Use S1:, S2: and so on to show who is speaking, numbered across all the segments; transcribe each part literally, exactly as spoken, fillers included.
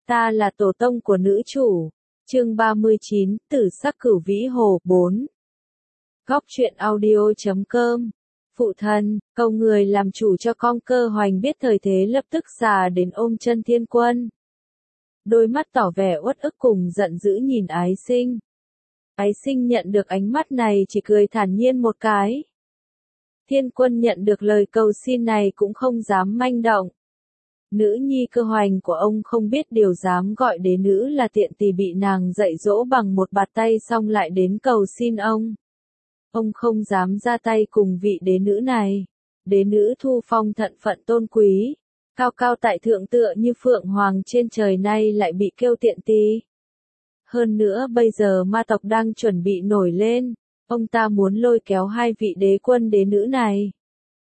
S1: Ta là tổ tông của nữ chủ. Chương ba mươi chín, Tử sắc cửu vĩ hồ bốn. Góc truyện audio chấm com. Phụ thân, cầu người làm chủ cho con. Cơ Hoành biết thời thế lập tức xà đến ôm chân Thiên Quân. Đôi mắt tỏ vẻ uất ức cùng giận dữ nhìn Ái Sinh. Ái Sinh nhận được ánh mắt này chỉ cười thản nhiên một cái. Thiên Quân nhận được lời cầu xin này cũng không dám manh động. Nữ nhi Cơ Hoành của ông không biết điều dám gọi đế nữ là tiện tỳ, bị nàng dạy dỗ bằng một bạt tay xong lại đến cầu xin ông. Ông không dám ra tay cùng vị đế nữ này. Đế nữ Thu Phong thận phận tôn quý, cao cao tại thượng tựa như phượng hoàng trên trời, nay lại bị kêu tiện tỳ. Hơn nữa bây giờ ma tộc đang chuẩn bị nổi lên, ông ta muốn lôi kéo hai vị đế quân đế nữ này.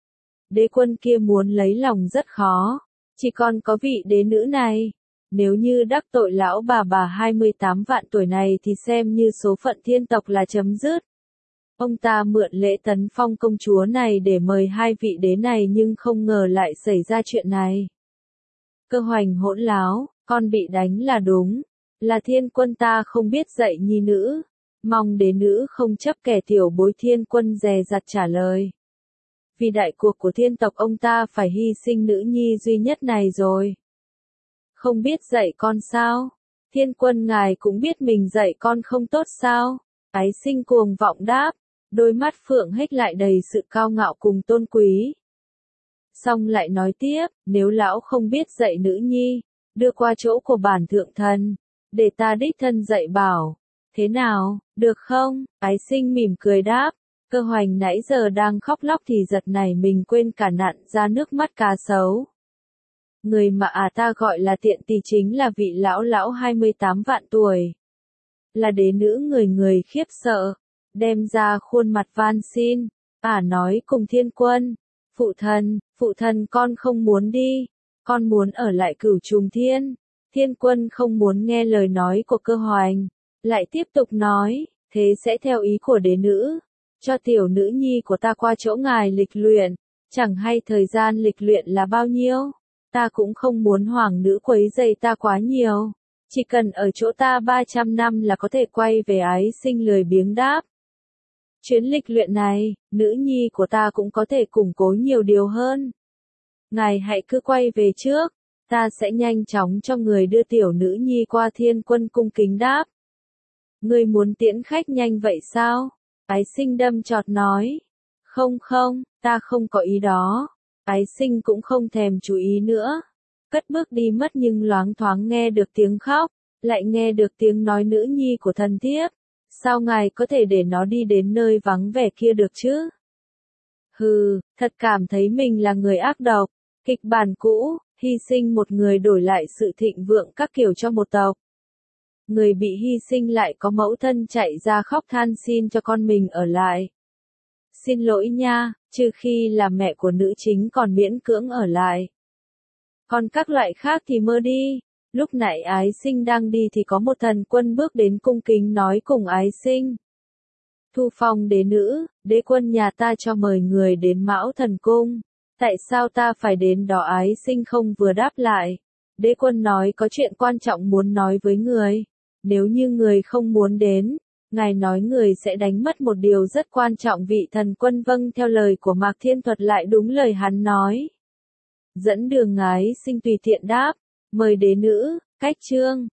S1: Đế quân kia muốn lấy lòng rất khó, chỉ còn có vị đế nữ này. Nếu như đắc tội lão bà bà hai mươi tám vạn tuổi này thì xem như số phận thiên tộc là chấm dứt. Ông ta mượn lễ tấn phong công chúa này để mời hai vị đế này, nhưng không ngờ lại xảy ra chuyện này. Cơ Hoành hỗn láo, con bị đánh là đúng, là Thiên Quân ta không biết dạy nhi nữ, mong đế nữ không chấp kẻ tiểu bối. Thiên Quân dè dặt trả lời. Vì đại cuộc của thiên tộc ông ta phải hy sinh nữ nhi duy nhất này rồi. Không biết dạy con sao? Thiên Quân ngài cũng biết mình dạy con không tốt sao? Ái Sinh cuồng vọng đáp, đôi mắt phượng hếch lại đầy sự cao ngạo cùng tôn quý. Xong lại nói tiếp, nếu lão không biết dạy nữ nhi, đưa qua chỗ của bản thượng thần, để ta đích thân dạy bảo. Thế nào, được không? Ái Sinh mỉm cười đáp. Cơ Hoành nãy giờ đang khóc lóc thì giật nảy mình quên cả nặn ra nước mắt cá sấu. Người mà à ta gọi là tiện tỳ chính là vị lão lão hai mươi tám vạn tuổi. Là đế nữ người người khiếp sợ, đem ra khuôn mặt van xin. Ả nói cùng Thiên Quân, phụ thân, phụ thân con không muốn đi, con muốn ở lại Cửu Trùng Thiên. Thiên Quân không muốn nghe lời nói của Cơ Hoành, lại tiếp tục nói, thế sẽ theo ý của đế nữ. Cho tiểu nữ nhi của ta qua chỗ ngài lịch luyện, chẳng hay thời gian lịch luyện là bao nhiêu. Ta cũng không muốn hoàng nữ quấy rầy ta quá nhiều, chỉ cần ở chỗ ta ba trăm năm là có thể quay về. Ái Sinh lười biếng đáp. Chuyến lịch luyện này, nữ nhi của ta cũng có thể củng cố nhiều điều hơn. Ngài hãy cứ quay về trước, ta sẽ nhanh chóng cho người đưa tiểu nữ nhi qua. Thiên Quân cung kính đáp. Ngươi muốn tiễn khách nhanh vậy sao? Ái Sinh đâm chọt nói. Không không, ta không có ý đó. Ái Sinh cũng không thèm chú ý nữa. Cất bước đi mất, nhưng loáng thoáng nghe được tiếng khóc, lại nghe được tiếng nói nữ nhi của thần thiếp. Sao ngài có thể để nó đi đến nơi vắng vẻ kia được chứ? Hừ, thật cảm thấy mình là người ác độc. Kịch bản cũ, hy sinh một người đổi lại sự thịnh vượng các kiểu cho một tộc. Người bị hy sinh lại có mẫu thân chạy ra khóc than xin cho con mình ở lại. Xin lỗi nha, trừ khi là mẹ của nữ chính còn miễn cưỡng ở lại. Còn các loại khác thì mơ đi. Lúc nãy Ái Sinh đang đi thì có một thần quân bước đến cung kính nói cùng Ái Sinh. Thu Phong đế nữ, đế quân nhà ta cho mời người đến Mão Thần Cung. Tại sao ta phải đến đó? Ái Sinh không vừa đáp lại. Đế quân nói có chuyện quan trọng muốn nói với người. Nếu như người không muốn đến, ngài nói người sẽ đánh mất một điều rất quan trọng. Vị thần quân vâng theo lời của Mạc Thiên Thuật lại đúng lời hắn nói. Dẫn đường. Ái Sinh tùy tiện đáp, mời đế nữ. Cách chương